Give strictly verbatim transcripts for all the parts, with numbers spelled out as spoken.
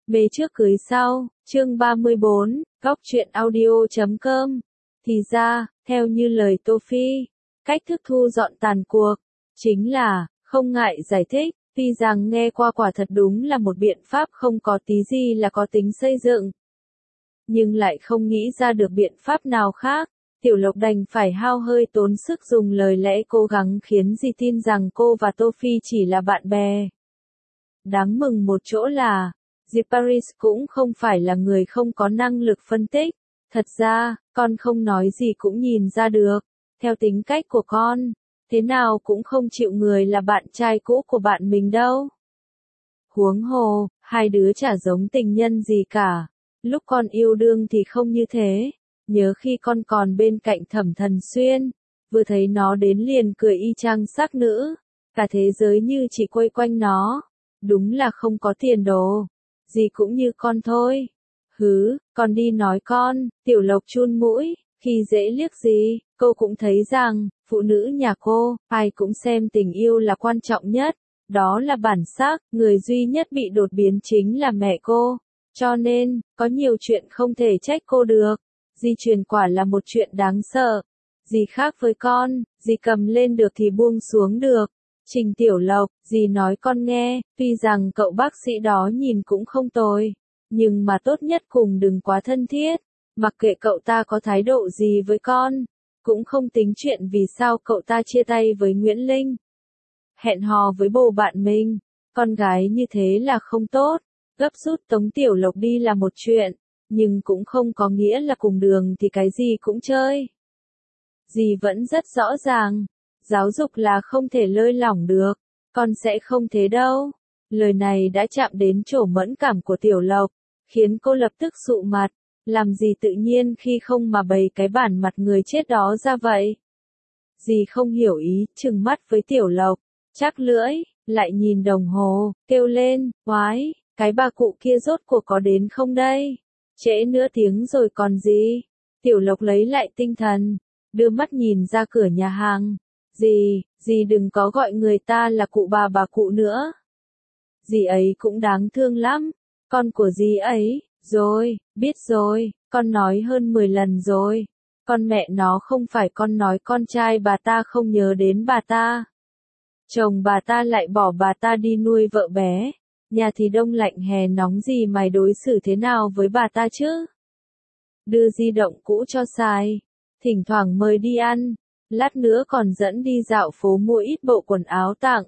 Mê trước cưới sau, chương ba mươi bốn, góc truyện audio chấm com. Thì ra, theo như lời Tô Phi, cách thức thu dọn tàn cuộc, chính là, không ngại giải thích, tuy rằng nghe qua quả thật đúng là một biện pháp không có tí gì là có tính xây dựng. Nhưng lại không nghĩ ra được biện pháp nào khác, Tiểu Lộc đành phải hao hơi tốn sức dùng lời lẽ cố gắng khiến dì tin rằng cô và Tô Phi chỉ là bạn bè. Đáng mừng một chỗ là, dì Paris cũng không phải là người không có năng lực phân tích. Thật ra, con không nói gì cũng nhìn ra được, theo tính cách của con, thế nào cũng không chịu người là bạn trai cũ của bạn mình đâu. Huống hồ, hai đứa chả giống tình nhân gì cả, lúc con yêu đương thì không như thế, nhớ khi con còn bên cạnh Thẩm Thần Xuyên, vừa thấy nó đến liền cười y chang sắc nữ, cả thế giới như chỉ quay quanh nó, đúng là không có tiền đồ, gì cũng như con thôi. Hứ, con đi nói con, Tiểu Lộc chun mũi, khi dễ liếc gì, cô cũng thấy rằng, phụ nữ nhà cô, ai cũng xem tình yêu là quan trọng nhất, đó là bản sắc, người duy nhất bị đột biến chính là mẹ cô, cho nên, có nhiều chuyện không thể trách cô được, di truyền quả là một chuyện đáng sợ, gì khác với con, gì cầm lên được thì buông xuống được. Trình Tiểu Lộc, dì nói con nghe, tuy rằng cậu bác sĩ đó nhìn cũng không tồi, nhưng mà tốt nhất cùng đừng quá thân thiết, mặc kệ cậu ta có thái độ gì với con, cũng không tính chuyện vì sao cậu ta chia tay với Nguyễn Linh. Hẹn hò với bồ bạn mình, con gái như thế là không tốt, gấp rút tống Tiểu Lộc đi là một chuyện, nhưng cũng không có nghĩa là cùng đường thì cái gì cũng chơi. Dì vẫn rất rõ ràng. Giáo dục là không thể lơi lỏng được, con sẽ không thế đâu. Lời này đã chạm đến chỗ mẫn cảm của Tiểu Lộc, khiến cô lập tức sụ mặt, làm gì tự nhiên khi không mà bày cái bản mặt người chết đó ra vậy. Dì không hiểu ý, trừng mắt với Tiểu Lộc, chắc lưỡi, lại nhìn đồng hồ, kêu lên, oái, cái bà cụ kia rốt cuộc có đến không đây? Trễ nửa tiếng rồi còn gì? Tiểu Lộc lấy lại tinh thần, đưa mắt nhìn ra cửa nhà hàng. Dì, dì đừng có gọi người ta là cụ bà bà cụ nữa. Dì ấy cũng đáng thương lắm, con của dì ấy, rồi, biết rồi, con nói hơn mười lần rồi. Con mẹ nó không phải con nói con trai bà ta không nhớ đến bà ta. Chồng bà ta lại bỏ bà ta đi nuôi vợ bé, nhà thì đông lạnh hè nóng gì mày đối xử thế nào với bà ta chứ? Đưa di động cũ cho xài, thỉnh thoảng mời đi ăn. Lát nữa còn dẫn đi dạo phố mua ít bộ quần áo tặng.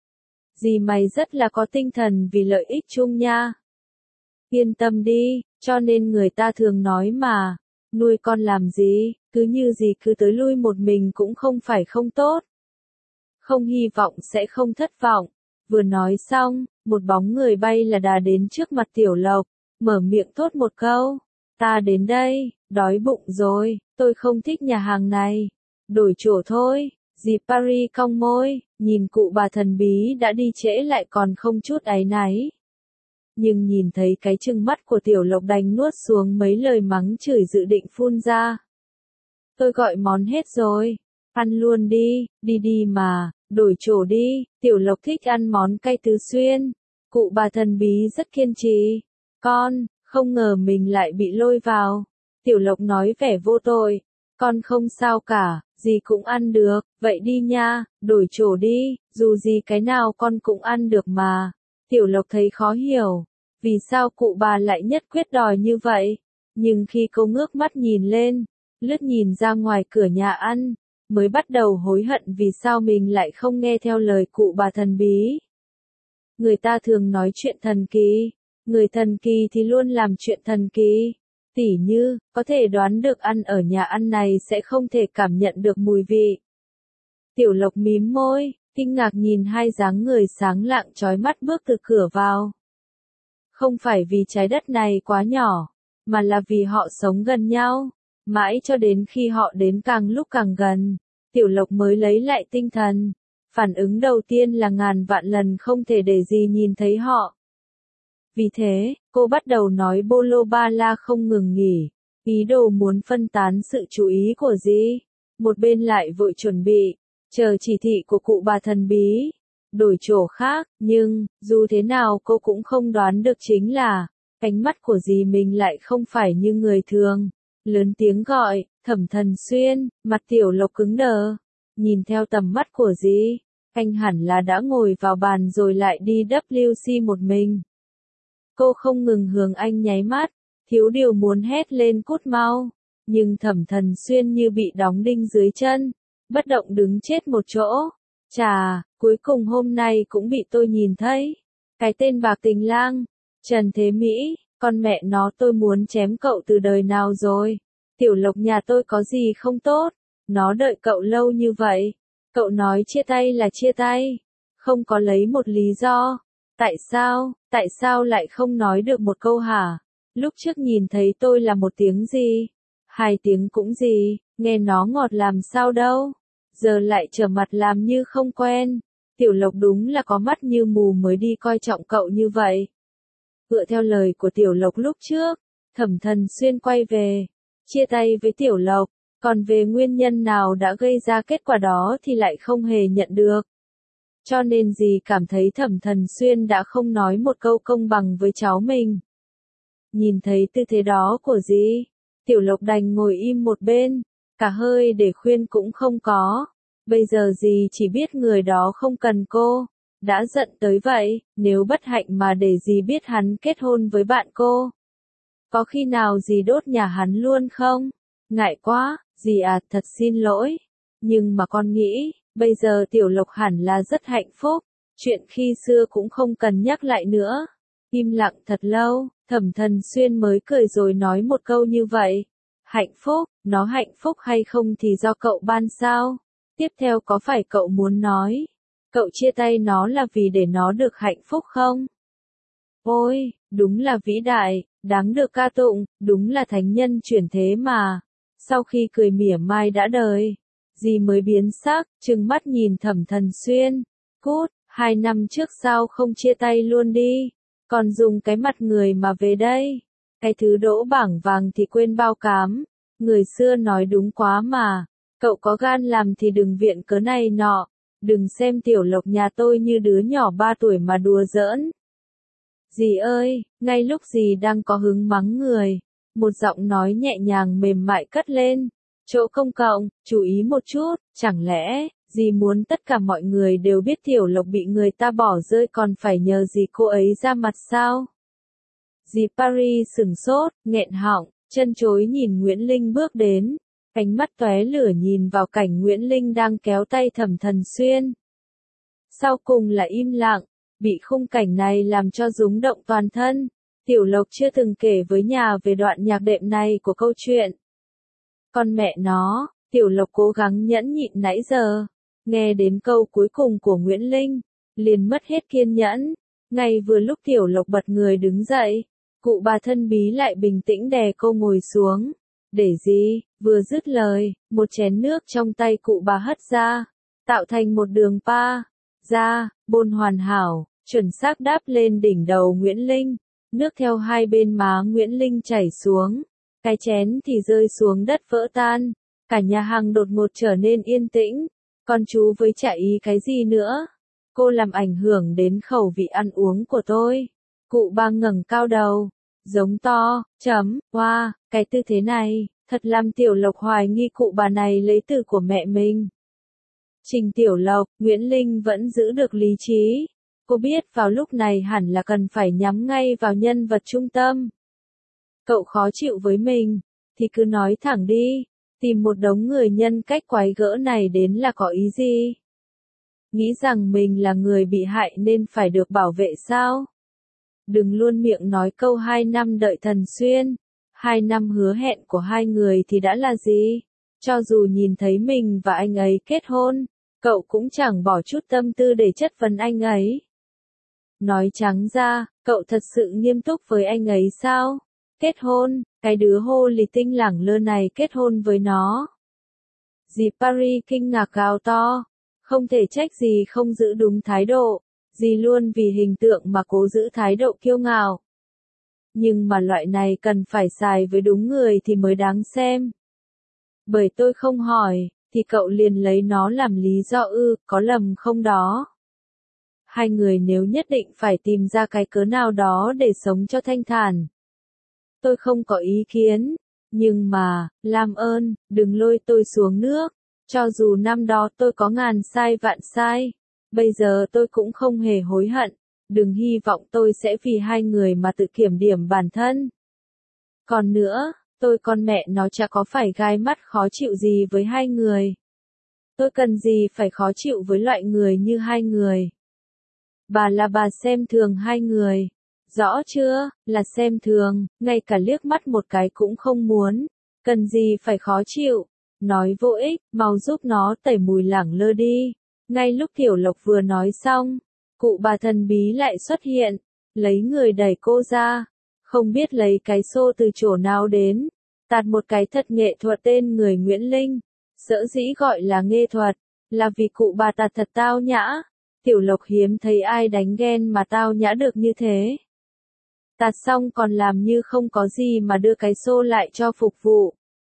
Dì mày rất là có tinh thần vì lợi ích chung nha. Yên tâm đi, cho nên người ta thường nói mà, nuôi con làm gì, cứ như gì cứ tới lui một mình cũng không phải không tốt. Không hy vọng sẽ không thất vọng. Vừa nói xong, một bóng người bay là đà đến trước mặt Tiểu Lộc, mở miệng thốt một câu. Ta đến đây, đói bụng rồi, tôi không thích nhà hàng này. Đổi chỗ thôi, dì Paris cong môi, nhìn cụ bà thần bí đã đi trễ lại còn không chút áy náy. Nhưng nhìn thấy cái trừng mắt của Tiểu Lộc đành nuốt xuống mấy lời mắng chửi dự định phun ra. Tôi gọi món hết rồi, ăn luôn đi, đi đi mà, đổi chỗ đi, Tiểu Lộc thích ăn món cay Tứ Xuyên. Cụ bà thần bí rất kiên trì. Con, không ngờ mình lại bị lôi vào. Tiểu Lộc nói vẻ vô tội. Con không sao cả, gì cũng ăn được, vậy đi nha, đổi chỗ đi, dù gì cái nào con cũng ăn được mà. Tiểu Lộc thấy khó hiểu, vì sao cụ bà lại nhất quyết đòi như vậy, nhưng khi cô ngước mắt nhìn lên, lướt nhìn ra ngoài cửa nhà ăn, mới bắt đầu hối hận vì sao mình lại không nghe theo lời cụ bà thần bí. Người ta thường nói chuyện thần kỳ, người thần kỳ thì luôn làm chuyện thần kỳ. Tỉ như, có thể đoán được ăn ở nhà ăn này sẽ không thể cảm nhận được mùi vị. Tiểu Lộc mím môi, kinh ngạc nhìn hai dáng người sáng lạng chói mắt bước từ cửa vào. Không phải vì trái đất này quá nhỏ, mà là vì họ sống gần nhau. Mãi cho đến khi họ đến càng lúc càng gần, Tiểu Lộc mới lấy lại tinh thần. Phản ứng đầu tiên là ngàn vạn lần không thể để gì nhìn thấy họ. Vì thế, cô bắt đầu nói bô lô ba la không ngừng nghỉ, ý đồ muốn phân tán sự chú ý của dì. Một bên lại vội chuẩn bị, chờ chỉ thị của cụ bà thần bí, đổi chỗ khác, nhưng, dù thế nào cô cũng không đoán được chính là, Ánh mắt của dì mình lại không phải như người thường. Lớn tiếng gọi, Thẩm Thần Xuyên, mặt Tiểu Lộc cứng đờ. Nhìn theo tầm mắt của dì, anh hẳn là đã ngồi vào bàn rồi lại đi W C một mình. Cô không ngừng hướng anh nháy mắt, thiếu điều muốn hét lên cút mau. Nhưng Thẩm Thần Xuyên như bị đóng đinh dưới chân, bất động đứng chết một chỗ. Chà, cuối cùng hôm nay cũng bị tôi nhìn thấy. Cái tên bạc tình lang, Trần Thế Mỹ, con mẹ nó tôi muốn chém cậu từ đời nào rồi. Tiểu Lộc nhà tôi có gì không tốt, nó đợi cậu lâu như vậy. Cậu nói chia tay là chia tay, không có lấy một lý do. Tại sao, tại sao lại không nói được một câu hả? Lúc trước nhìn thấy tôi là một tiếng gì? Hai tiếng cũng gì, nghe nó ngọt làm sao đâu. Giờ lại trở mặt làm như không quen. Tiểu Lộc đúng là có mắt như mù mới đi coi trọng cậu như vậy. Dựa theo lời của Tiểu Lộc lúc trước, Thẩm Thần Xuyên quay về, chia tay với Tiểu Lộc, còn về nguyên nhân nào đã gây ra kết quả đó thì lại không hề nhận được. Cho nên dì cảm thấy Thẩm Thần Xuyên đã không nói một câu công bằng với cháu mình. Nhìn thấy tư thế đó của dì, Tiểu Lộc đành ngồi im một bên, cả hơi để khuyên cũng không có. Bây giờ dì chỉ biết người đó không cần cô, đã giận tới vậy, nếu bất hạnh mà để dì biết hắn kết hôn với bạn cô. Có khi nào dì đốt nhà hắn luôn không? Ngại quá, dì à, thật xin lỗi. Nhưng mà con nghĩ, bây giờ Tiểu Lộc hẳn là rất hạnh phúc, chuyện khi xưa cũng không cần nhắc lại nữa. Im lặng thật lâu, Thẩm Thần Xuyên mới cười rồi nói một câu như vậy. Hạnh phúc, nó hạnh phúc hay không thì do cậu ban sao? Tiếp theo có phải cậu muốn nói, cậu chia tay nó là vì để nó được hạnh phúc không? Ôi, đúng là vĩ đại, đáng được ca tụng, đúng là thánh nhân chuyển thế mà. Sau khi cười mỉa mai đã đời, dì mới biến sắc, trừng mắt nhìn Thẩm Thần Xuyên. Cút, hai năm trước sao không chia tay luôn đi, còn dùng cái mặt người mà về đây. Cái thứ đỗ bảng vàng thì quên bao cám, người xưa nói đúng quá mà. Cậu có gan làm thì đừng viện cớ này nọ, đừng xem Tiểu Lộc nhà tôi như đứa nhỏ ba tuổi mà đùa giỡn. Dì ơi, ngay lúc dì đang có hứng mắng người, một giọng nói nhẹ nhàng mềm mại cất lên. Chỗ công cộng, chú ý một chút, chẳng lẽ, dì muốn tất cả mọi người đều biết Tiểu Lộc bị người ta bỏ rơi còn phải nhờ dì cô ấy ra mặt sao? Dì Paris sửng sốt, nghẹn họng, chân chối nhìn Nguyễn Linh bước đến. Ánh mắt tóe lửa nhìn vào cảnh Nguyễn Linh đang kéo tay Thẩm Thần Xuyên. Sau cùng là im lặng, bị khung cảnh này làm cho rúng động toàn thân. Tiểu Lộc chưa từng kể với nhà về đoạn nhạc đệm này của câu chuyện. Con mẹ nó, Tiểu Lộc cố gắng nhẫn nhịn nãy giờ. Nghe đến câu cuối cùng của Nguyễn Linh, liền mất hết kiên nhẫn. Ngay vừa lúc Tiểu Lộc bật người đứng dậy, cụ bà thân bí lại bình tĩnh đè cô ngồi xuống. Để gì, vừa dứt lời, một chén nước trong tay cụ bà hất ra, tạo thành một đường pa, ra, bôn hoàn hảo, chuẩn xác đáp lên đỉnh đầu Nguyễn Linh, nước theo hai bên má Nguyễn Linh chảy xuống, cái chén thì rơi xuống đất vỡ tan, cả nhà hàng đột ngột trở nên yên tĩnh, con chú với chả ý cái gì nữa, cô làm ảnh hưởng đến khẩu vị ăn uống của tôi, cụ bà ngẩng cao đầu. Giống to, chấm, hoa, wow, cái tư thế này, thật làm Tiểu Lộc hoài nghi cụ bà này lấy từ của mẹ mình. Trình Tiểu Lộc, Nguyễn Linh vẫn giữ được lý trí. Cô biết vào lúc này hẳn là cần phải nhắm ngay vào nhân vật trung tâm. Cậu khó chịu với mình, thì cứ nói thẳng đi, tìm một đống người nhân cách quái gỡ này đến là có ý gì? Nghĩ rằng mình là người bị hại nên phải được bảo vệ sao? Đừng luôn miệng nói câu hai năm đợi Thần Xuyên, hai năm hứa hẹn của hai người thì đã là gì? Cho dù nhìn thấy mình và anh ấy kết hôn, cậu cũng chẳng bỏ chút tâm tư để chất vấn anh ấy. Nói trắng ra, cậu thật sự nghiêm túc với anh ấy sao? Kết hôn, cái đứa hô lì tinh lẳng lơ này kết hôn với nó. Dì Paris kinh ngạc gào to, không thể trách gì không giữ đúng thái độ. Dì luôn vì hình tượng mà cố giữ thái độ kiêu ngạo. Nhưng mà loại này cần phải xài với đúng người thì mới đáng xem. Bởi tôi không hỏi, thì cậu liền lấy nó làm lý do ư, có lầm không đó? hai người nếu nhất định phải tìm ra cái cớ nào đó để sống cho thanh thản. Tôi không có ý kiến, nhưng mà, làm ơn, đừng lôi tôi xuống nước, cho dù năm đó tôi có ngàn sai vạn sai, bây giờ tôi cũng không hề hối hận, đừng hy vọng tôi sẽ vì hai người mà tự kiểm điểm bản thân. Còn nữa, tôi con mẹ nó chả có phải gai mắt khó chịu gì với hai người. Tôi cần gì phải khó chịu với loại người như hai người. Bà là bà xem thường hai người. Rõ chưa, là xem thường, ngay cả liếc mắt một cái cũng không muốn. Cần gì phải khó chịu. Nói vô ích, mau giúp nó tẩy mùi lẳng lơ đi. Ngay lúc Tiểu Lộc vừa nói xong, cụ bà thần bí lại xuất hiện, lấy người đẩy cô ra. Không biết lấy cái xô từ chỗ nào đến, tạt một cái thật nghệ thuật tên người Nguyễn Linh. Sở dĩ gọi là nghệ thuật, là vì cụ bà tạt thật tao nhã. Tiểu Lộc hiếm thấy ai đánh ghen mà tao nhã được như thế. Tạt xong còn làm như không có gì mà đưa cái xô lại cho phục vụ.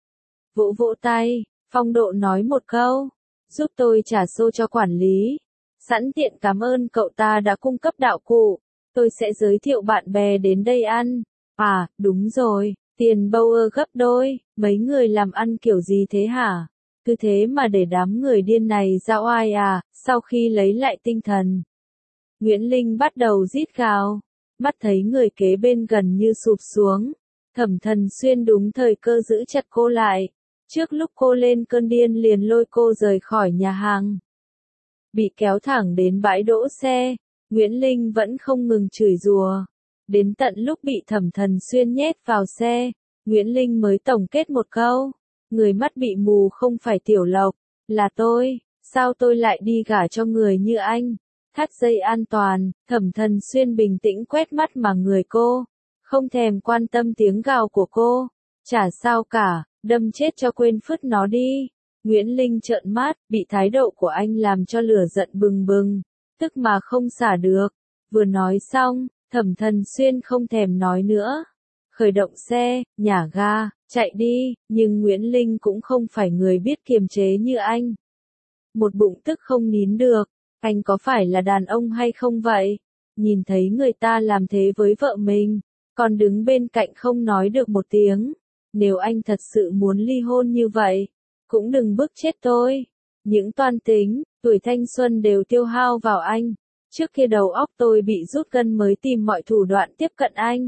Vỗ vỗ tay, phong độ nói một câu, giúp tôi trả xô cho quản lý. Sẵn tiện cảm ơn cậu ta đã cung cấp đạo cụ, tôi sẽ giới thiệu bạn bè đến đây ăn. À, đúng rồi, tiền Bauer gấp đôi, mấy người làm ăn kiểu gì thế hả? Cứ thế mà để đám người điên này ra oai à, sau khi lấy lại tinh thần. Nguyễn Linh bắt đầu rít gào, mắt thấy người kế bên gần như sụp xuống. Thẩm Thần Xuyên đúng thời cơ giữ chặt cô lại. Trước lúc cô lên cơn điên liền lôi cô rời khỏi nhà hàng. Bị kéo thẳng đến bãi đỗ xe, Nguyễn Linh vẫn không ngừng chửi rủa. Đến tận lúc bị Thẩm Thần Xuyên nhét vào xe, Nguyễn Linh mới tổng kết một câu. Người mắt bị mù không phải Tiểu Lộc, là tôi, sao tôi lại đi gả cho người như anh? Thắt dây an toàn, Thẩm Thần Xuyên bình tĩnh quét mắt mà người cô, không thèm quan tâm tiếng gào của cô. Chả sao cả, đâm chết cho quên phứt nó đi. Nguyễn Linh trợn mắt, bị thái độ của anh làm cho lửa giận bừng bừng, tức mà không xả được. Vừa nói xong, Thẩm Thần Xuyên không thèm nói nữa. Khởi động xe, nhả ga, chạy đi, nhưng Nguyễn Linh cũng không phải người biết kiềm chế như anh. Một bụng tức không nín được, anh có phải là đàn ông hay không vậy? Nhìn thấy người ta làm thế với vợ mình, còn đứng bên cạnh không nói được một tiếng. Nếu anh thật sự muốn ly hôn như vậy, cũng đừng bức chết tôi. Những toan tính, tuổi thanh xuân đều tiêu hao vào anh. Trước kia đầu óc tôi bị rút gân mới tìm mọi thủ đoạn tiếp cận anh.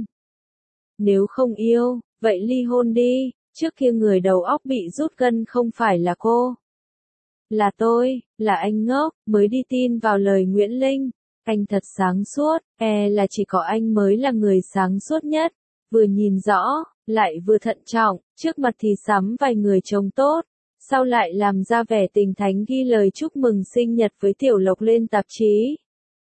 Nếu không yêu, vậy ly hôn đi. Trước kia người đầu óc bị rút gân không phải là cô. Là tôi, là anh ngốc, mới đi tin vào lời Nguyễn Linh. Anh thật sáng suốt, e là chỉ có anh mới là người sáng suốt nhất. Vừa nhìn rõ, lại vừa thận trọng, trước mặt thì sắm vài người trông tốt. Sau lại làm ra vẻ tình thánh ghi lời chúc mừng sinh nhật với Tiểu Lộc lên tạp chí.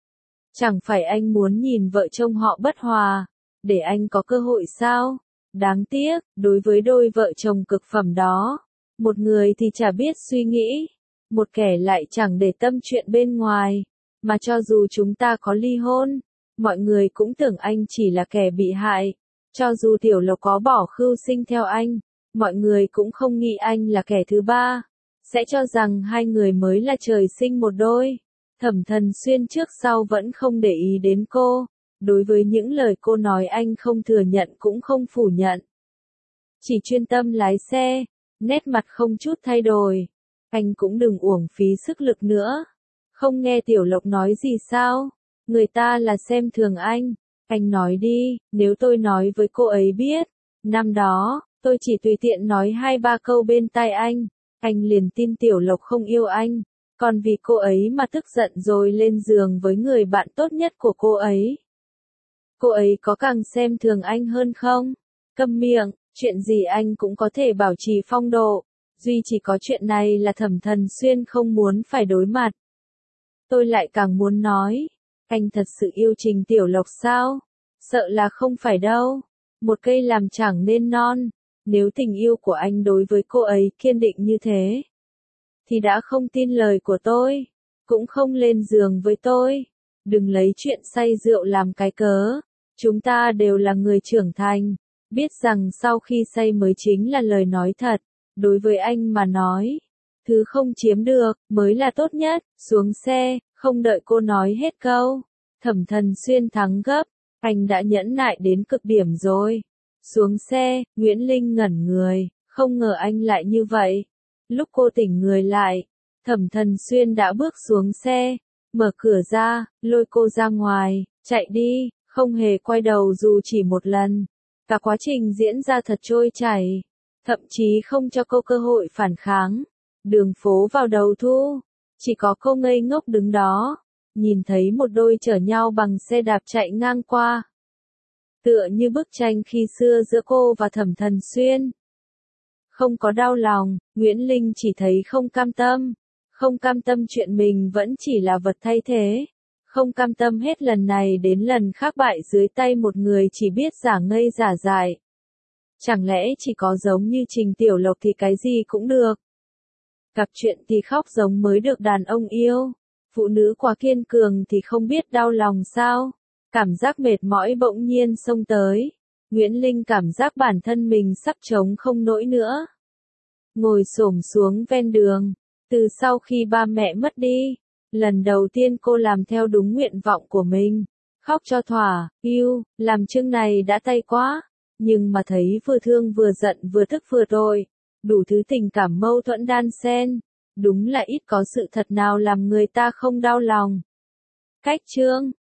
Chẳng phải anh muốn nhìn vợ chồng họ bất hòa, để anh có cơ hội sao? Đáng tiếc, đối với đôi vợ chồng cực phẩm đó, một người thì chả biết suy nghĩ, một kẻ lại chẳng để tâm chuyện bên ngoài, mà cho dù chúng ta có ly hôn, mọi người cũng tưởng anh chỉ là kẻ bị hại. Cho dù Tiểu Lộc có bỏ khưu sinh theo anh, mọi người cũng không nghĩ anh là kẻ thứ ba, sẽ cho rằng hai người mới là trời sinh một đôi. Thẩm Thần Xuyên trước sau vẫn không để ý đến cô, đối với những lời cô nói anh không thừa nhận cũng không phủ nhận. Chỉ chuyên tâm lái xe, nét mặt không chút thay đổi. Anh cũng đừng uổng phí sức lực nữa. Không nghe Tiểu Lộc nói gì sao? Người ta là xem thường anh. Anh nói đi, nếu tôi nói với cô ấy biết. Năm đó, tôi chỉ tùy tiện nói hai ba câu bên tai anh. Anh liền tin Tiểu Lộc không yêu anh. Còn vì cô ấy mà tức giận rồi lên giường với người bạn tốt nhất của cô ấy. Cô ấy có càng xem thường anh hơn không? Câm miệng, chuyện gì anh cũng có thể bảo trì phong độ. Duy chỉ có chuyện này là Thẩm Thần Xuyên không muốn phải đối mặt. Tôi lại càng muốn nói. Anh thật sự yêu Trình Tiểu Lộc sao? Sợ là không phải đâu. Một cây làm chẳng nên non. Nếu tình yêu của anh đối với cô ấy kiên định như thế, thì đã không tin lời của tôi, cũng không lên giường với tôi. Đừng lấy chuyện say rượu làm cái cớ. Chúng ta đều là người trưởng thành, biết rằng sau khi say mới chính là lời nói thật. Đối với anh mà nói, thứ không chiếm được mới là tốt nhất. Xuống xe, Không đợi cô nói hết câu, Thẩm Thần Xuyên thắng gấp, anh đã nhẫn nại đến cực điểm rồi. Xuống xe, Nguyễn Linh ngẩn người, không ngờ anh lại như vậy. Lúc cô tỉnh người lại, Thẩm Thần Xuyên đã bước xuống xe, mở cửa ra, lôi cô ra ngoài, chạy đi, không hề quay đầu dù chỉ một lần. Cả quá trình diễn ra thật trôi chảy, thậm chí không cho cô cơ hội phản kháng. Đường phố vào đầu thu, chỉ có cô ngây ngốc đứng đó, nhìn thấy một đôi chở nhau bằng xe đạp chạy ngang qua. Tựa như bức tranh khi xưa giữa cô và Thẩm Thần Xuyên. Không có đau lòng, Nguyễn Linh chỉ thấy không cam tâm. Không cam tâm chuyện mình vẫn chỉ là vật thay thế. Không cam tâm hết lần này đến lần khác bại dưới tay một người chỉ biết giả ngây giả dại. Chẳng lẽ chỉ có giống như Trình Tiểu Lộc thì cái gì cũng được. Gặp chuyện thì khóc giống mới được đàn ông yêu. Phụ nữ quá kiên cường thì không biết đau lòng sao. Cảm giác mệt mỏi bỗng nhiên xông tới. Nguyễn Linh cảm giác bản thân mình sắp chống không nổi nữa. Ngồi xổm xuống ven đường. Từ sau khi ba mẹ mất đi, lần đầu tiên cô làm theo đúng nguyện vọng của mình. Khóc cho thỏa, yêu, làm chương này đã tay quá. Nhưng mà thấy vừa thương vừa giận vừa tức vừa tội. Đủ thứ tình cảm mâu thuẫn đan xen. Đúng là ít có sự thật nào làm người ta không đau lòng. Cách chương